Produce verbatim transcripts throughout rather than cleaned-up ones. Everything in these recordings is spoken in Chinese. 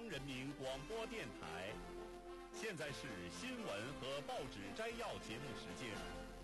央人民广播电台，现在是新闻和报纸摘要节目时间。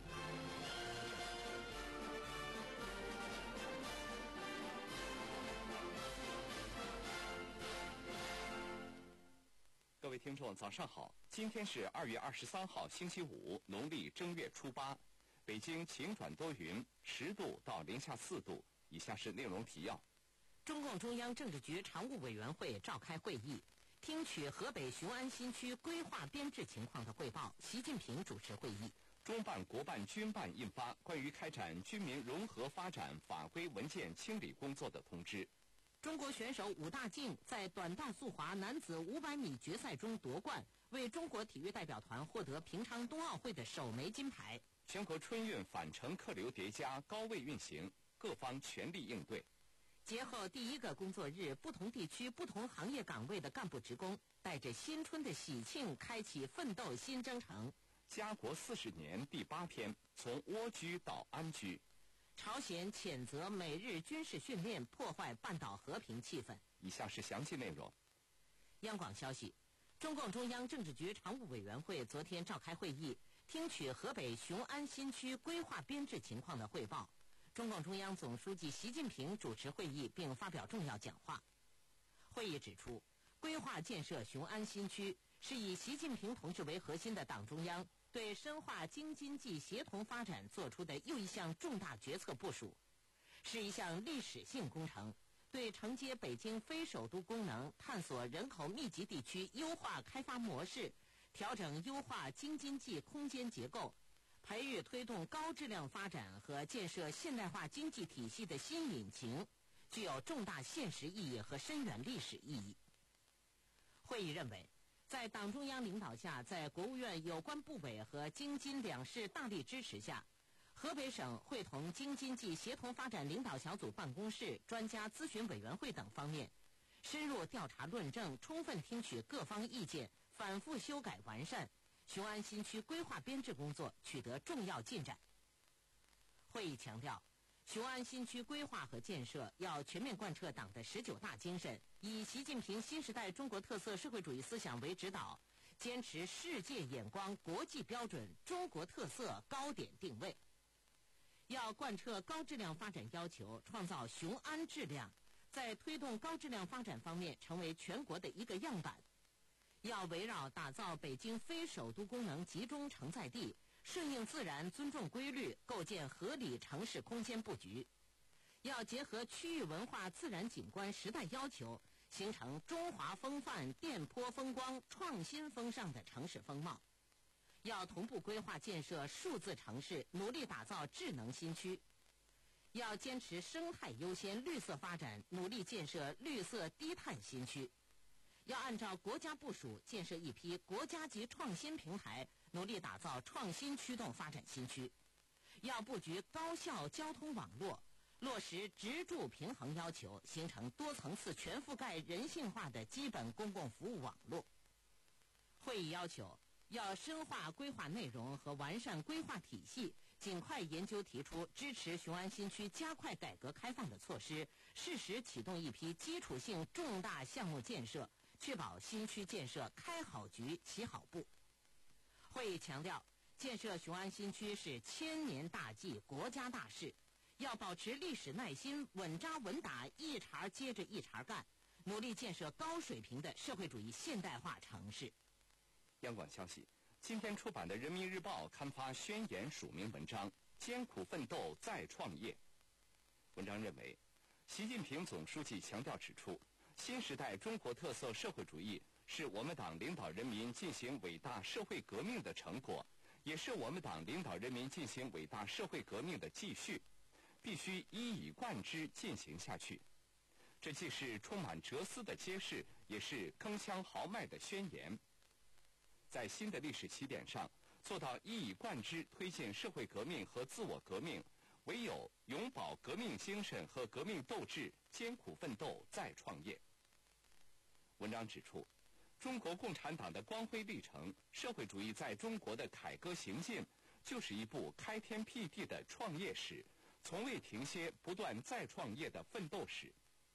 各位听众，早上好！今天是二月二十三号，星期五，农历正月初八。北京晴转多云，十度到零下四度。以下是内容提要： 中共中央政治局常务委员会召开会议，听取河北雄安新区规划编制情况的汇报。习近平主持会议。 中办、国办、军办印发关于开展军民融合发展法规文件清理工作的通知。 中国选手武大靖在短道速滑男子五百米决赛中夺冠，为中国体育代表团获得平昌冬奥会的首枚金牌。 全国春运返程客流叠加，高位运行，各方全力应对。 节后第一个工作日，不同地区、不同行业岗位的干部职工带着新春的喜庆，开启奋斗新征程。 家国四十年第八篇，从蜗居到安居。 朝鲜谴责美日军事训练破坏半岛和平气氛。 以下是详细内容。 央广消息，中共中央政治局常务委员会昨天召开会议，听取河北雄安新区规划编制情况的汇报。中共中央总书记习近平主持会议并发表重要讲话。会议指出，规划建设雄安新区是以习近平同志为核心的党中央对深化京津冀协同发展作出的又一项重大决策部署，是一项历史性工程，对承接北京非首都功能、探索人口密集地区优化开发模式、调整优化京津冀空间结构、培育推动高质量发展和建设现代化经济体系的新引擎，具有重大现实意义和深远历史意义。会议认为，在党中央领导下，在国务院有关部委和京津两市大力支持下，河北省会同京津冀协同发展领导小组办公室、专家咨询委员会等方面，深入调查论证，充分听取各方意见，反复修改完善，雄安新区规划编制工作取得重要进展。会议强调，雄安新区规划和建设要全面贯彻党的十九大精神，以习近平新时代中国特色社会主义思想为指导，坚持世界眼光、国际标准、中国特色高点定位。要贯彻高质量发展要求，创造雄安质量，在推动高质量发展方面成为全国的一个样板。要围绕打造北京非首都功能集中承载地，顺应自然、尊重规律，构建合理城市空间布局。要结合区域文化、自然景观、时代要求，形成中华风范、电波风光、创新风尚的城市风貌。要同步规划建设数字城市，努力打造智能新区。要坚持生态优先、绿色发展，努力建设绿色低碳新区。要按照国家部署，建设一批国家级创新平台，努力打造创新驱动发展新区。要布局高效交通网络，落实直住平衡要求，形成多层次全覆盖人性化的基本公共服务网络。会议要求，要深化规划内容和完善规划体系，尽快研究提出支持雄安新区加快改革开放的措施，适时启动一批基础性重大项目建设，确保新区建设开好局、起好步。会议强调，建设雄安新区是千年大计、国家大事，要保持历史耐心，稳扎稳打，一茬接着一茬干，努力建设高水平的社会主义现代化城市。 央广消息，今天出版的《人民日报》刊发宣言署名文章《艰苦奋斗再创业》。文章认为，习近平总书记强调指出，新时代中国特色社会主义是我们党领导人民进行伟大社会革命的成果，也是我们党领导人民进行伟大社会革命的继续，必须一以贯之进行下去。这既是充满哲思的揭示，也是铿锵豪迈的宣言。在新的历史起点上，做到一以贯之推进社会革命和自我革命，唯有永葆革命精神和革命斗志，艰苦奋斗再创业。文章指出，中国共产党的光辉历程，社会主义在中国的凯歌行进，就是一部开天辟地的创业史，从未停歇、不断再创业的奋斗史。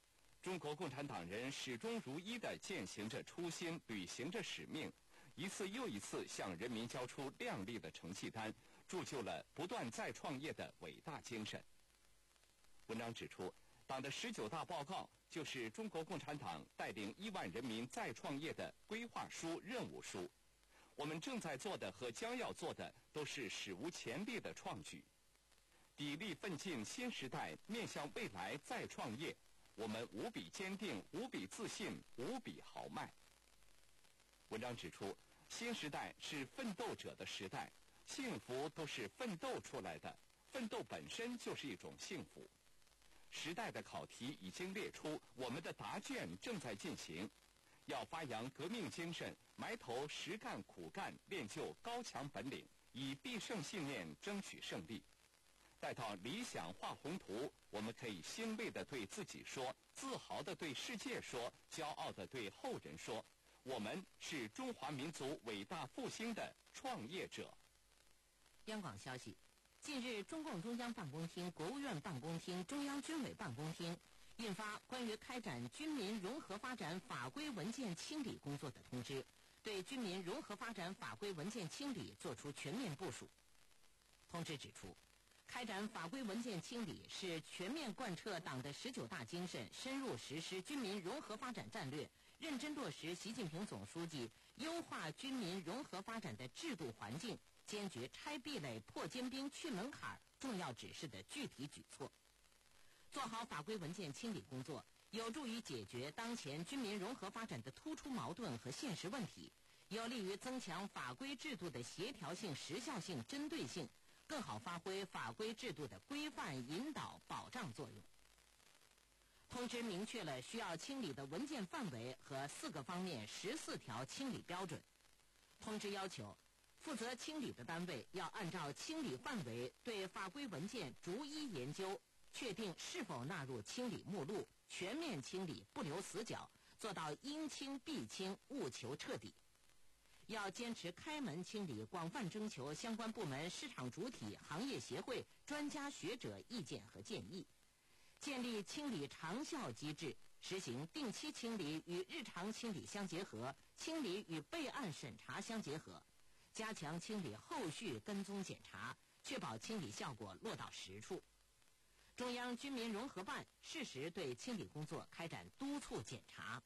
中国共产党人始终如一地践行着初心，履行着使命，一次又一次向人民交出亮丽的成绩单，铸就了不断再创业的伟大精神。文章指出，党的十九大报告就是中国共产党带领亿万人民再创业的规划书、任务书。我们正在做的和将要做的都是史无前例的创举。砥砺奋进新时代，面向未来再创业，我们无比坚定，无比自信，无比豪迈。文章指出，新时代是奋斗者的时代，幸福都是奋斗出来的，奋斗本身就是一种幸福。时代的考题已经列出，我们的答卷正在进行。要发扬革命精神，埋头实干苦干，练就高强本领，以必胜信念争取胜利。待到理想画宏图，我们可以欣慰地对自己说，自豪地对世界说，骄傲地对后人说，我们是中华民族伟大复兴的创业者。 央广消息，近日，中共中央办公厅、国务院办公厅、中央军委办公厅印发关于开展军民融合发展法规文件清理工作的通知，对军民融合发展法规文件清理作出全面部署。通知指出，开展法规文件清理是全面贯彻党的十九大精神，深入实施军民融合发展战略，认真落实习近平总书记优化军民融合发展的制度环境，坚决拆壁垒、破坚冰、去门槛重要指示的具体举措。做好法规文件清理工作，有助于解决当前军民融合发展的突出矛盾和现实问题，有利于增强法规制度的协调性、时效性、针对性，更好发挥法规制度的规范、引导、保障作用。通知明确了需要清理的文件范围和四个方面十四条清理标准。通知要求，负责清理的单位要按照清理范围对法规文件逐一研究，确定是否纳入清理目录，全面清理，不留死角，做到应清必清，务求彻底。要坚持开门清理，广泛征求相关部门、市场主体、行业协会、专家学者意见和建议，建立清理长效机制，实行定期清理与日常清理相结合，清理与备案审查相结合，加强清理后续跟踪检查，确保清理效果落到实处。中央军民融合办适时对清理工作开展督促检查。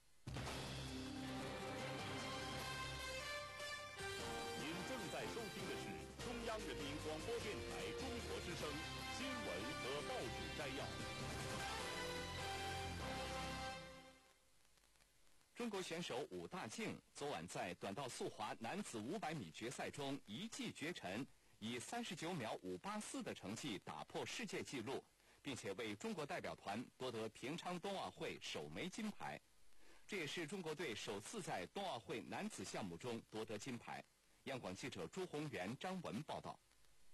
您正在收听的是中央人民广播电台中国之声新闻和报纸摘要。 中国选手武大靖昨晚在短道速滑男子五百米决赛中一骑绝尘，以三十九秒五八四的成绩打破世界纪录，并且为中国代表团夺得平昌冬奥会首枚金牌。这也是中国队首次在冬奥会男子项目中夺得金牌。央广记者朱宏元、张文报道。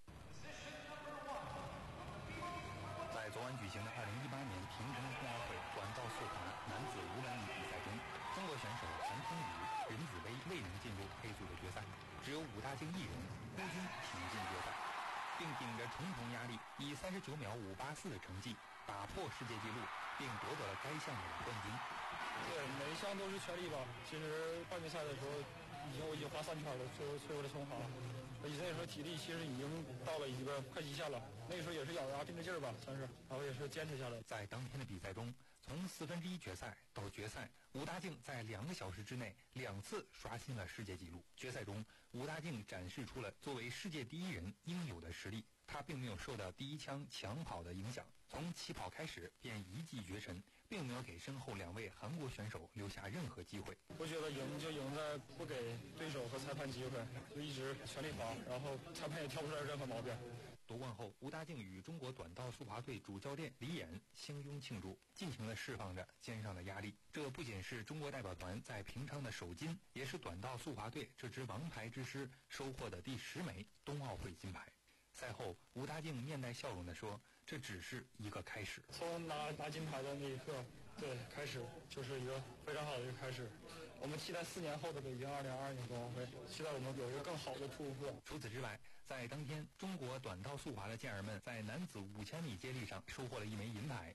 在昨晚举行的二零一八年平昌冬奥会短道速滑男子五百米比赛中，中国选手韩通宇、任子威未能进入 A 组的决赛，只有武大靖一人孤军挺进决赛，并顶着重重压力，以三十九秒五八四的成绩打破世界纪录，并夺得了该项目的冠军。 对，每一项都是全力吧。其实半决赛的时候，已经我已经滑三圈了，最后最后的冲滑，而且那时候体力其实已经到了一个快极限了。那个时候也是咬牙拼着劲儿吧，算是，然后也是坚持下来。 在当天的比赛中，从四分之一决赛到决赛，武大靖在两个小时之内两次刷新了世界纪录。决赛中，武大靖展示出了作为世界第一人应有的实力。他并没有受到第一枪抢跑的影响，从起跑开始便一骑绝尘，并没有给身后两位韩国选手留下任何机会。 我觉得赢就赢在不给对手和裁判机会，就一直全力滑，然后裁判也挑不出来任何毛病。 夺冠后，武大靖与中国短道速滑队主教练李岩相拥庆祝，尽情地释放着肩上的压力。这不仅是中国代表团在平昌的首金，也是短道速滑队这支王牌之师收获的第十枚冬奥会金牌。赛后，武大靖面带笑容地说：“这只是一个开始。” 从拿拿金牌的那一刻，对，开始就是一个非常好的一个开始。我们期待四年后的北京二零二二年冬奥会，期待我们有一个更好的突破。 除此之外，在当天，中国短道速滑的健儿们在男子五千米接力上收获了一枚银牌。武大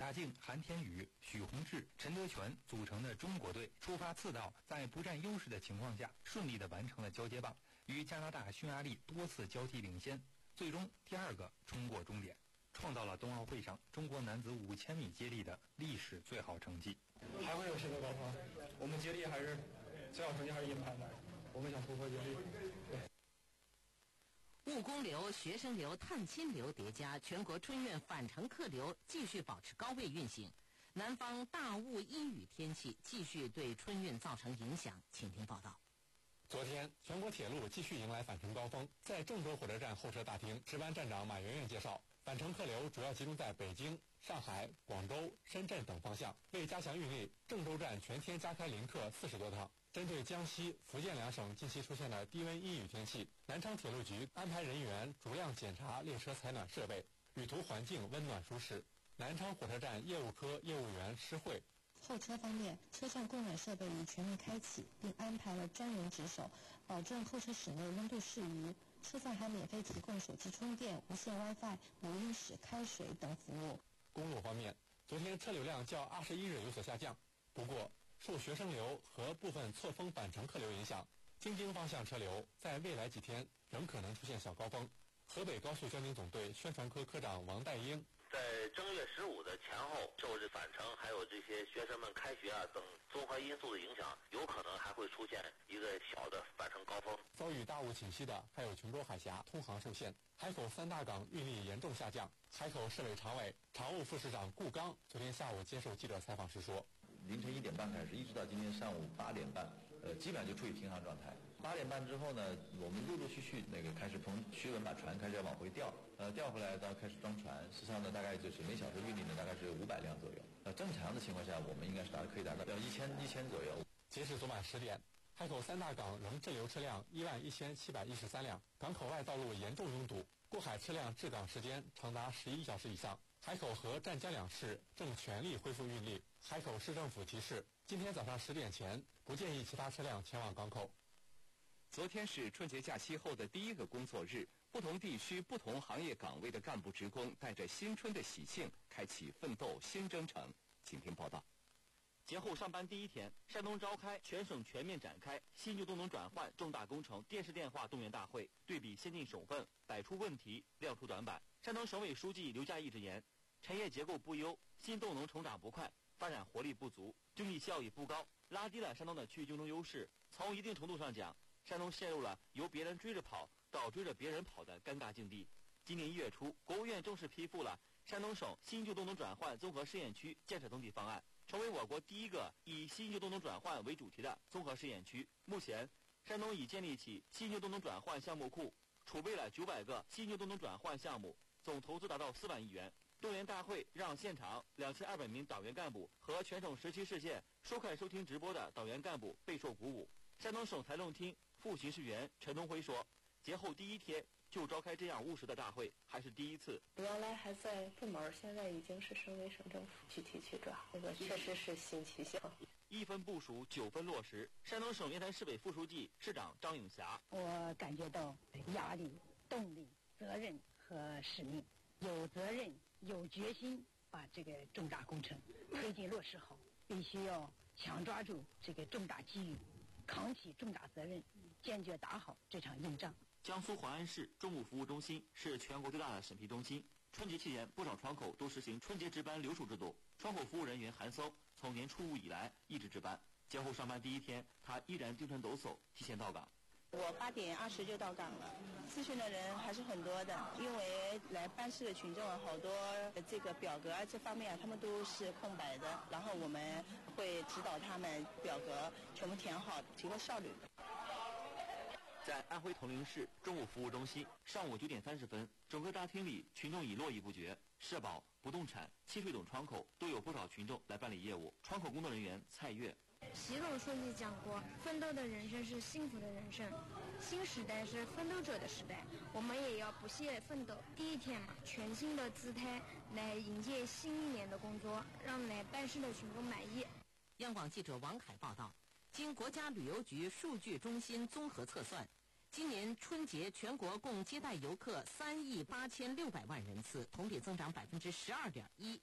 亚静、韩天宇、许宏志、陈德全组成的中国队出发次到，在不占优势的情况下，顺利地完成了交接棒，与加拿大、匈牙利多次交替领先，最终第二个冲过终点，创造了冬奥会上中国男子五千米接力的历史最好成绩。 还会有新的高峰，我们接力还是最好成绩还是银牌的，我们想突破接力。对。 务工流、学生流、探亲流叠加，全国春运返程客流继续保持高位运行。南方大雾阴雨天气继续对春运造成影响，请听报道。 昨天，全国铁路继续迎来返程高峰。在郑州火车站候车大厅，值班站长马媛媛介绍，返程客流主要集中在北京、上海、广州、深圳等方向。为加强运力，郑州站全天加开临客四十多趟。针对江西、福建两省近期出现的低温阴雨天气，南昌铁路局安排人员逐量检查列车采暖设备，旅途环境温暖舒适。南昌火车站业务科业务员施慧。 候车方面，车上供暖设备已全面开启，并安排了专人值守，保证候车室内温度适宜。车上还免费提供手机充电、无线 WiFi、无音室开水等服务。 公路方面，昨天车流量较二十一日有所下降，不过受学生流和部分错峰返程客流影响，京津方向车流在未来几天仍可能出现小高峰。河北高速交警总队宣传科科长王代英。 在正月十五的前后，受这返程还有这些学生们开学啊等综合因素的影响，有可能还会出现一个小的返程高峰。 遭遇大雾侵袭的还有琼州海峡通航受限，海口三大港运力严重下降。海口市委常委、常务副市长顾刚昨天下午接受记者采访时说， 凌晨一点半开始，一直到今天上午八点半，呃，基本上就处于平常状态。八点半之后呢，我们陆陆续续那个开始从徐闻把船开始要往回调，呃，调回来到开始装船，实际上呢，大概就是每小时运力呢大概是五百辆左右。呃，正常的情况下，我们应该是达可以达到要一千一千左右。 截至昨晚十点，海口三大港仍滞留车辆一万一千七百一十三辆，港口外道路严重拥堵，过海车辆至港时间长达十一小时以上。海口和湛江两市正全力恢复运力。海口市政府提示，今天早上十点前不建议其他车辆前往港口。 昨天是春节假期后的第一个工作日，不同地区、不同行业岗位的干部职工带着新春的喜庆，开启奋斗新征程。请听报道。 节后上班第一天，山东召开全省全面展开新旧动能转换重大工程电视电话动员大会，对比先进省份，逮出问题，亮出短板。山东省委书记刘嘉义直言，产业结构不优，新动能成长不快，发展活力不足，经济效益不高，拉低了山东的区域竞争优势。从一定程度上讲，山东陷入了由别人追着跑到追着别人跑的尴尬境地。今年一月初，国务院正式批复了山东省新旧动能转换综合试验区建设总体方案，成为我国第一个以新旧动能转换为主题的综合试验区。目前，山东已建立起新旧动能转换项目库，储备了九百个新旧动能转换项目，总投资达到四万亿元。动员大会让现场两千二百名党员干部和全省十七市县收看收听直播的党员干部备受鼓舞。山东省财政厅副巡视员陈东辉说，节后第一天就召开这样务实的大会，还是第一次。 原来还在部门，现在已经是省委省政府具体去抓，这个确实是新气象。 一分部署，九分落实。山东省烟台市委副书记、市长张颖霞， 我感觉到压力、动力、责任和使命，有责任、有决心把这个重大工程推进落实好，必须要强抓住这个重大机遇，扛起重大责任，坚决打好这场硬仗。 江苏淮安市中务服务中心是全国最大的审批中心。春节期间，不少窗口都实行春节值班留守制度。窗口服务人员韩搜从年初五以来一直值班，节后上班第一天，他依然精神抖擞，提前到岗。 我八点二十就到岗了，咨询的人还是很多的，因为来办事的群众好多这个表格这方面他们都是空白的，然后我们会指导他们表格全部填好，提高效率。 在安徽铜陵市中务服务中心，上午九点三十分，整个大厅里群众已络绎不绝，社保、不动产、契税等窗口都有不少群众来办理业务。窗口工作人员蔡月。 习总书记讲过，奋斗的人生是幸福的人生，新时代是奋斗者的时代，我们也要不懈奋斗。第一天嘛，全新的姿态来迎接新一年的工作，让来办事的群众满意。 央广记者王凯报道，经国家旅游局数据中心综合测算，今年春节全国共接待游客三亿八千六百万人次，同比增长百分之十二点一。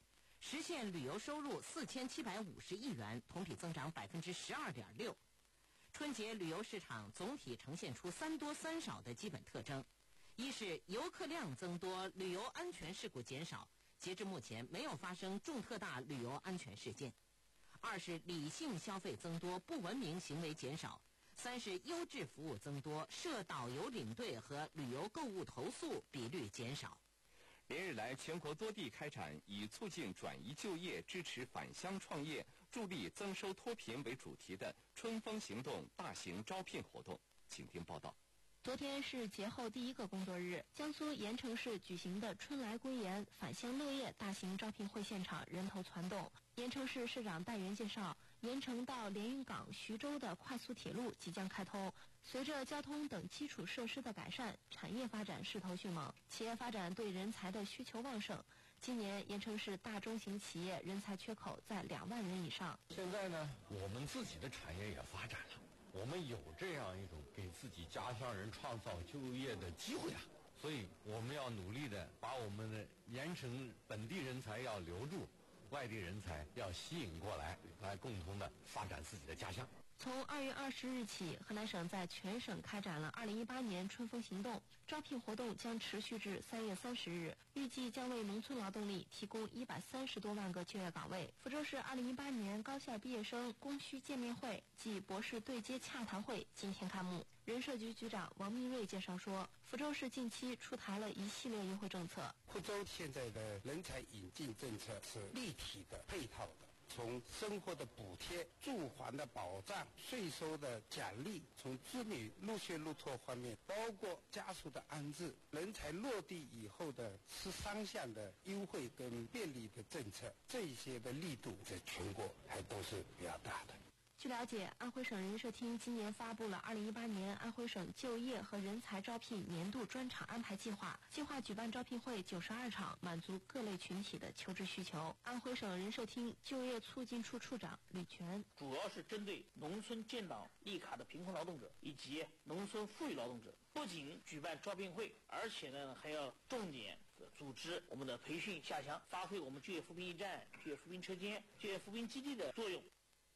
实现旅游收入四千七百五十亿元，同比增长百分之十二点六。春节旅游市场总体呈现出三多三少的基本特征：一是游客量增多，旅游安全事故减少，截至目前没有发生重特大旅游安全事件；二是理性消费增多，不文明行为减少；三是优质服务增多，涉导游领队和旅游购物投诉比率减少。 连日来，全国多地开展以促进转移就业、支持返乡创业、助力增收脱贫为主题的春风行动大型招聘活动。请听报道。 昨天是节后第一个工作日，江苏盐城市举行的春来归盐返乡乐业大型招聘会现场人头攒动。盐城市市长戴元介绍，盐城到连云港、徐州的快速铁路即将开通。随着交通等基础设施的改善，产业发展势头迅猛，企业发展对人才的需求旺盛。今年盐城市大中型企业人才缺口在两万人以上。 现在呢，我们自己的产业也发展了，我们有这样一种给自己家乡人创造就业的机会啊，所以我们要努力的把我们的盐城本地人才要留住，外地人才要吸引过来，来共同的发展自己的家乡。 从二月二十日起，河南省在全省开展了二零一八年春风行动，招聘活动将持续至三月三十日，预计将为农村劳动力提供一百三十多万个就业岗位。福州市二零一八年高校毕业生供需见面会暨博士对接洽谈会今天开幕。人社局局长王明瑞介绍说，福州市近期出台了一系列优惠政策。 福州现在的人才引进政策是立体的、配套的。从生活的补贴、住房的保障、税收的奖励，从子女入学入托方面，包括家属的安置、人才落地以后的十三项的优惠跟便利的政策，这一些的力度在全国还都是比较大的。 据了解，安徽省人社厅今年发布了二零一八年安徽省就业和人才招聘年度专场安排计划，计划举办招聘会九十二场，满足各类群体的求职需求。安徽省人社厅就业促进处处长吕全， 主要是针对农村建档立卡的贫困劳动者以及农村富裕劳动者，不仅举办招聘会，而且呢还要重点组织我们的培训下乡，发挥我们就业扶贫驿站、就业扶贫车间、就业扶贫基地的作用。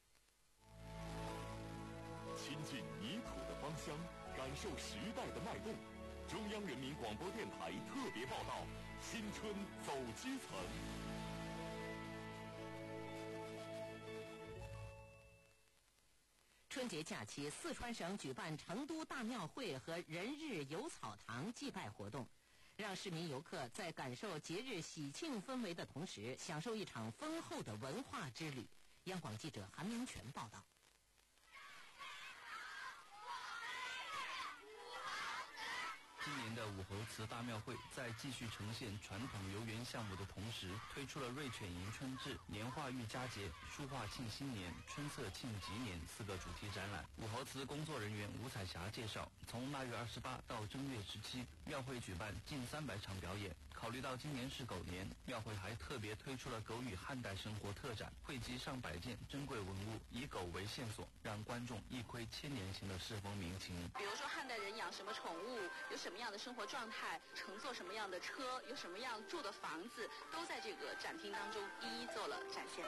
亲近泥土的芳香，感受时代的脉动。中央人民广播电台特别报道：新春走基层。 春节假期，四川省举办成都大庙会和人日游草堂祭拜活动，让市民游客在感受节日喜庆氛围的同时，享受一场丰厚的文化之旅。央广记者韩明全报道。 今年的武侯祠大庙会在继续呈现传统游园项目的同时，推出了瑞犬迎春至、年画御佳节、书画庆新年、春色庆吉年四个主题展览。武侯祠工作人员吴彩霞介绍，从腊月二十八到正月十七，庙会举办近三百场表演。考虑到今年是狗年，庙会还特别推出了狗与汉代生活特展，汇集上百件珍贵文物，以狗为线索，让观众一窥千年前的世风民情。 比如说汉代人养什么宠物，有什么样的生活状态，乘坐什么样的车，有什么样住的房子，都在这个展厅当中一一做了展现。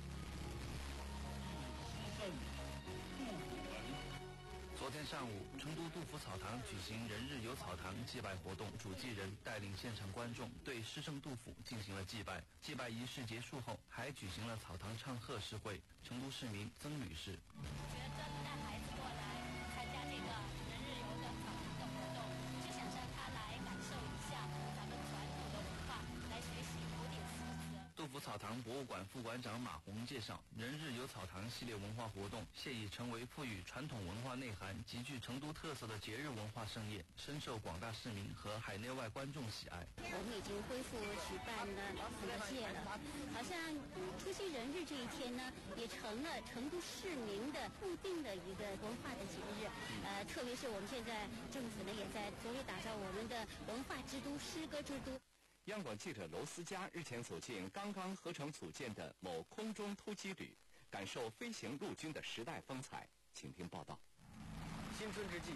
昨天上午，成都杜甫草堂举行人日游草堂祭拜活动，主祭人带领现场观众对诗圣杜甫进行了祭拜。祭拜仪式结束后，还举行了草堂唱贺诗会。成都市民曾女士， 觉得带孩子过来参加这个人日游的草堂的活动，就想让他来感受一下咱们传统的文化，来学习古典诗词。 杜甫草堂博物馆副馆长马红介绍，人日游草堂系列文化活动现已成为赋予传统文化内涵、极具成都特色的节日文化盛宴，深受广大市民和海内外观众喜爱。 我们已经恢复举办了很多届了，好像除夕人日这一天呢，也成了成都市民的固定的一个文化的节日。呃，特别是我们现在政府呢，也在着力打造我们的文化之都、诗歌之都。 央广记者娄思佳日前走进刚刚合成组建的某空中突击旅，感受飞行陆军的时代风采。请听报道。 新春之际，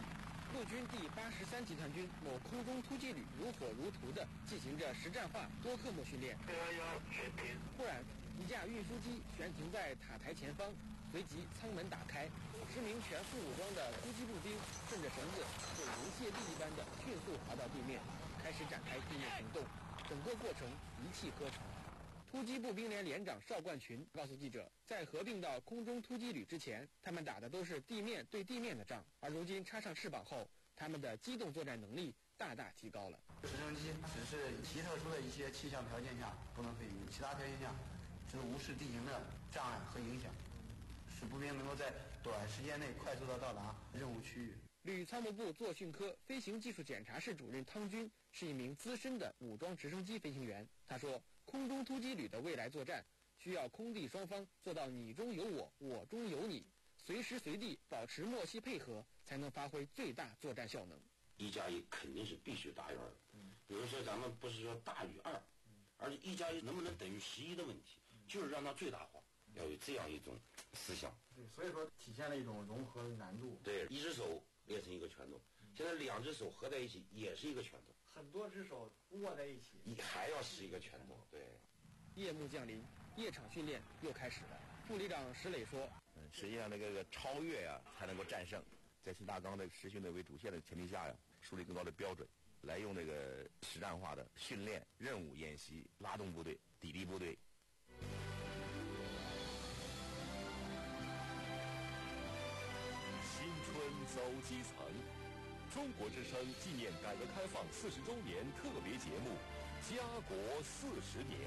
陆军第八十三集团军某空中突击旅如火如荼地进行着实战化多科目训练。忽然，一架运输机悬停在塔台前方，随即舱门打开，十名全副武装的突击步兵顺着绳子，就如泻地一般的迅速滑到地面，开始展开地面行动。整个过程一气呵成。突击步兵连连长邵冠群告诉记者，在合并到空中突击旅之前，他们打的都是地面对地面的仗，而如今插上翅膀后，他们的机动作战能力大大提高了。 直升机只是极特殊的一些气象条件下不能飞行，其他条件下是无视地形的障碍和影响，使步兵能够在短时间内快速的到达任务区域。 旅参谋部作训科飞行技术检查室主任汤军是一名资深的武装直升机飞行员。他说，空中突击旅的未来作战需要空地双方做到你中有我，我中有你，随时随地保持默契配合，才能发挥最大作战效能。 一加一肯定是必须大于二的。比如说咱们不是说大于二，而且一加一能不能等于十一的问题，就是让它最大化，要有这样一种思想。 对，所以说体现了一种融合的难度。 对，一只手练成一个拳头，现在两只手合在一起也是一个拳头， 很多只手握在一起， 你还要是一个拳头。对。 夜幕降临，夜场训练又开始了。副旅长石磊说：“ 嗯，实际上这个超越呀、啊，才能够战胜。在新大纲的实训的为主线的前提下呀，树立更高的标准，来用这个实战化的训练、任务演习，拉动部队、砥砺部队。” 新春走基层，中国之声纪念改革开放四十周年特别节目《家国四十年》。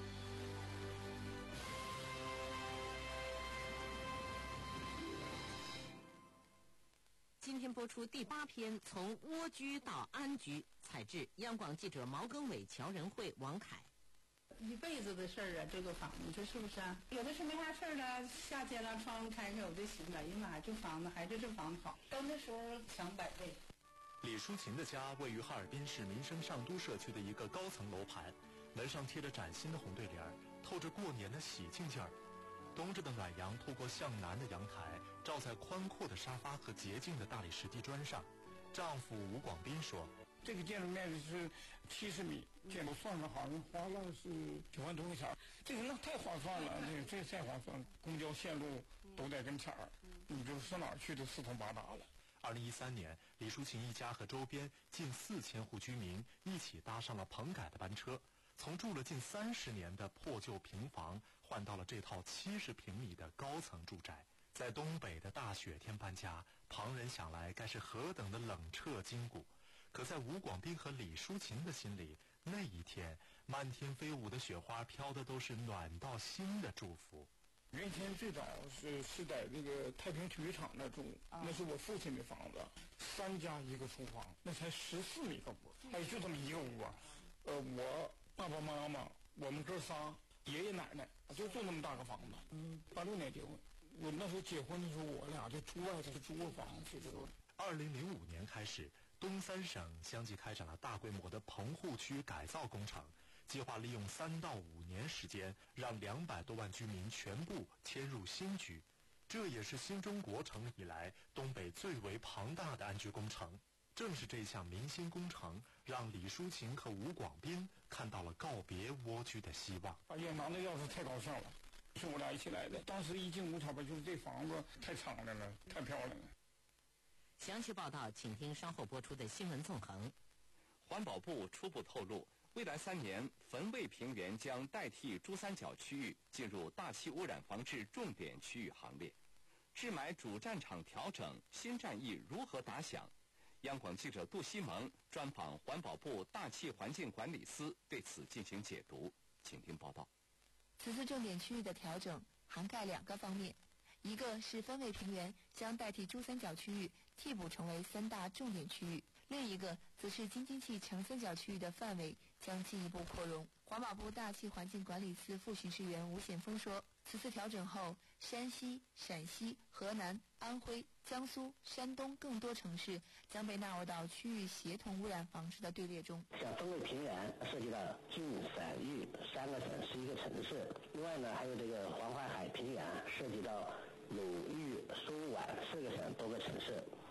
今天播出第八篇《从蜗居到安居》，采制央广记者毛庚伟、乔仁惠、王凯。 一辈子的事儿啊，这个房子，你说是不是啊？有的是没啥事儿了，夏天了，窗户开开，我就寻思，哎呀妈呀，这房子还是这房子好。到那时候想百倍。 李淑琴的家位于哈尔滨市民生上都社区的一个高层楼盘，门上贴着崭新的红对联，透着过年的喜庆劲儿。冬至的暖阳透过向南的阳台，照在宽阔的沙发和洁净的大理石地砖上。丈夫吴广斌说：“ 这个建筑面积是七十米，建筑算上好像花了是九万多块钱，这个那太划算了，这这太划算了。公交线路都在跟前儿，你就是上哪儿去都四通八达了。” 二零一三年，李淑琴一家和周边近四千户居民一起搭上了棚改的班车，从住了近三十年的破旧平房换到了这套七十平米的高层住宅。在东北的大雪天搬家，旁人想来该是何等的冷彻筋骨。可在吴广斌和李淑琴的心里，那一天漫天飞舞的雪花飘的都是暖到心的祝福。 原先最早是是在这个太平体育场那住，啊、那是我父亲的房子，三家一个厨房，那才十四米个屋，还有就这么一个屋。呃，我爸爸妈妈，我们哥仨，爷爷奶奶就住那么大个房子。嗯，八六年结婚，我那时候结婚的时候，我俩就住外头租个房子这个。 二零零五年开始，东三省相继开展了大规模的棚户区改造工程。计划利用三到五年时间，让两百多万居民全部迁入新居，这也是新中国成立以来东北最为庞大的安居工程。正是这项民心工程，让李淑琴和吴广斌看到了告别蜗居的希望。 哎呀，拿那钥匙太高兴了，是我俩一起来的。当时一进屋前边，就是这房子太敞亮了，太漂亮了。 详细报道，请听稍后播出的新闻纵横。 环保部初步透露，未来三年，汾渭平原将代替珠三角区域进入大气污染防治重点区域行列。治霾主战场调整，新战役如何打响？央广记者杜西蒙专访环保部大气环境管理司，对此进行解读。请听报道。 此次重点区域的调整涵盖两个方面，一个是汾渭平原将代替珠三角区域替补成为三大重点区域，另一个则是京津冀长三角区域的范围将进一步扩容。环保部大气环境管理司副巡视员吴显峰说，此次调整后，山西、陕西、河南、安徽、江苏、山东更多城市将被纳入到区域协同污染防治的队列中。 像汾渭平原涉及到晋、陕、豫三个省十一个城市，另外呢还有这个黄淮海平原涉及到鲁豫苏皖四个省多个城市。这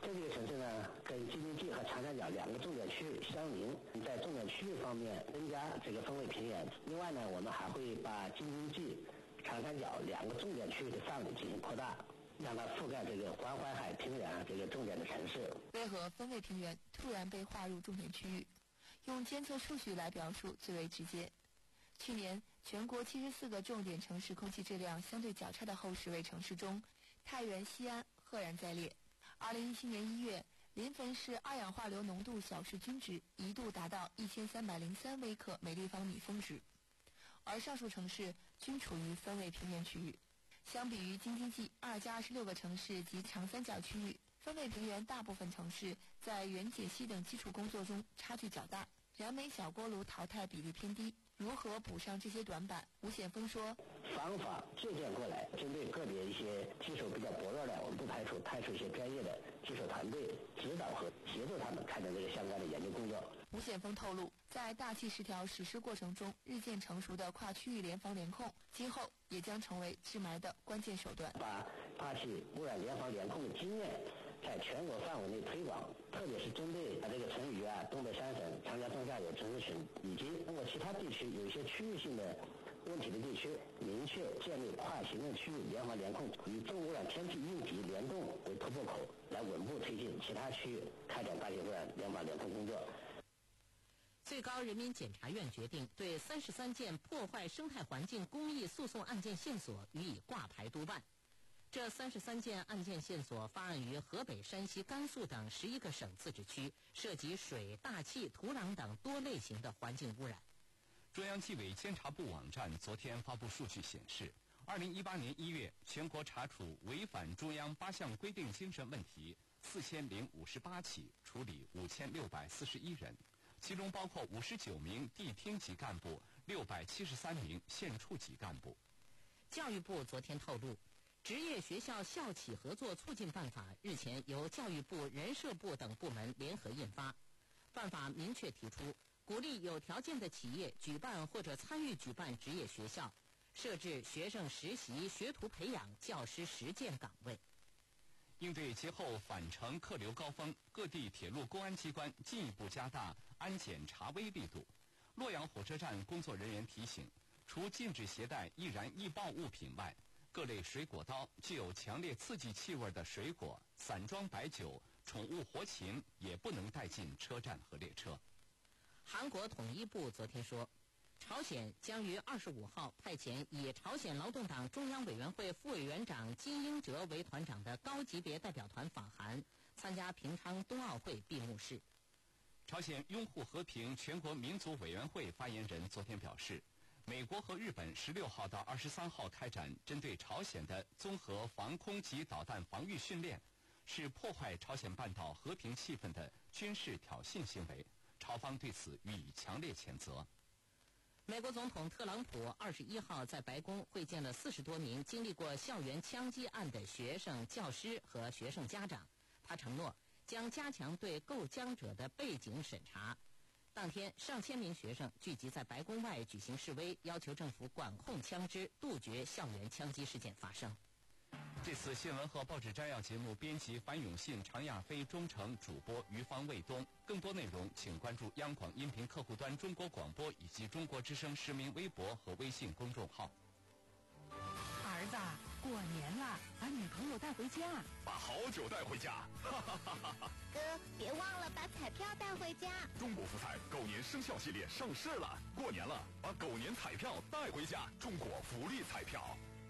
这几个城市呢，跟京津冀和长三角两个重点区域相邻，在重点区域方面增加这个风味平原。另外呢，我们还会把京津冀、长三角两个重点区域的范围进行扩大，让它覆盖这个环淮海平原这个重点的城市。 为何风味平原突然被划入重点区域？用监测数据来表述最为直接。去年，全国七十四个重点城市空气质量相对较差的后十位城市中，太原、西安赫然在列。二零一七年一月，临汾市二氧化硫浓度小时均值一度达到一千三百零三微克每立方米峰值，而上述城市均处于风味平原区域。相比于京津冀二加二十六个城市及长三角区域，风味平原大部分城市在原解析等基础工作中差距较大，燃煤小锅炉淘汰比例偏低。如何补上这些短板？吴显峰说： 方法借鉴过来，针对个别一些技术比较薄弱的，我们不排除派出一些专业的技术团队指导和协助他们开展这个相关的研究工作。 吴显峰透露，在大气十条实施过程中日渐成熟的跨区域联防联控，今后也将成为治霾的关键手段。 把大气污染联防联控的经验在全国范围内推广，特别是针对这个成渝啊、东北三省、长江中下游城市群，以及通过其他地区有一些区域性的问题的地区，明确建立跨行政区域联防联控，以重污染天气应急联动为突破口，来稳步推进其他区域开展大气污染联防联控工作。 最高人民检察院决定对三十三件破坏生态环境公益诉讼案件线索予以挂牌督办。这三十三件案件线索发案于河北、山西、甘肃等十一个省自治区，涉及水、大气、土壤等多类型的环境污染。 中央纪委监察部网站昨天发布数据显示，二零一八年一月，全国查处违反中央八项规定精神问题四千零五十八起，处理五千六百四十一人，其中包括五十九名地厅级干部、六百七十三名县处级干部。 教育部昨天透露，职业学校校企合作促进办法日前由教育部、人社部等部门联合印发。办法明确提出，鼓励有条件的企业举办或者参与举办职业学校，设置学生实习、学徒培养、教师实践岗位。 应对节后返程客流高峰，各地铁路公安机关进一步加大安检查微力度。洛阳火车站工作人员提醒，除禁止携带易燃易爆物品外，各类水果刀、具有强烈刺激气味的水果、散装白酒、宠物活禽也不能带进车站和列车。 韩国统一部昨天说，朝鲜将于二十五号派遣以朝鲜劳动党中央委员会副委员长金英哲为团长的高级别代表团访韩，参加平昌冬奥会闭幕式。 朝鲜拥护和平全国民族委员会发言人昨天表示，美国和日本十六号到二十三号开展针对朝鲜的综合防空及导弹防御训练，是破坏朝鲜半岛和平气氛的军事挑衅行为，朝方对此予以强烈谴责。 美国总统特朗普二十一号在白宫会见了四十多名经历过校园枪击案的学生、教师和学生家长，他承诺将加强对购枪者的背景审查。当天，上千名学生聚集在白宫外举行示威，要求政府管控枪支，杜绝校园枪击事件发生。 这次新闻和报纸摘要节目编辑樊永信、常亚飞，中诚主播于芳、卫东。更多内容请关注央广音频客户端中国广播以及中国之声实名微博和微信公众号。 儿子，过年了，把女朋友带回家， 把好酒带回家，哈哈哈哈哈！ 哥，别忘了把彩票带回家。 中国福彩狗年生肖系列上市了，过年了，把狗年彩票带回家，中国福利彩票。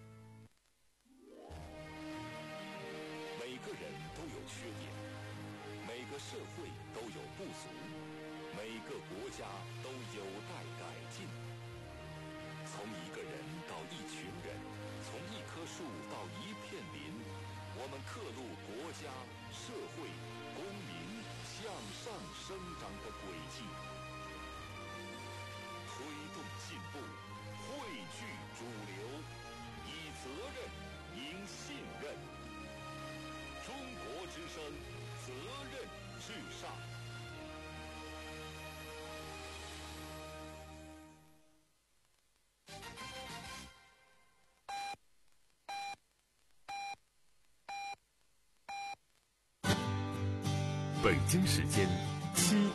每个人都有缺点，每个社会都有不足，每个国家都有待改进。从一个人到一群人，从一棵树到一片林，我们刻录国家、社会、公民向上生长的轨迹，推动进步，汇聚主流，以责任赢信任。中国之声，责任至上。 北京时间七